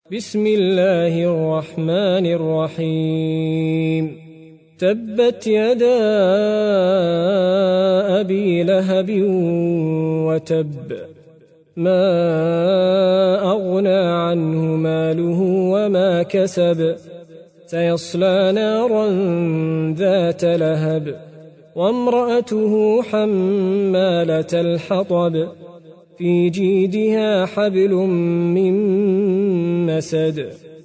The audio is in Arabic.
بسم الله الرحمن الرحيم تبت يدا أبي لهب وتب ما أغنى عنه ماله وما كسب سيصلى نارا ذات لهب وامرأته حمالة الحطب في جيدها حبل من مسد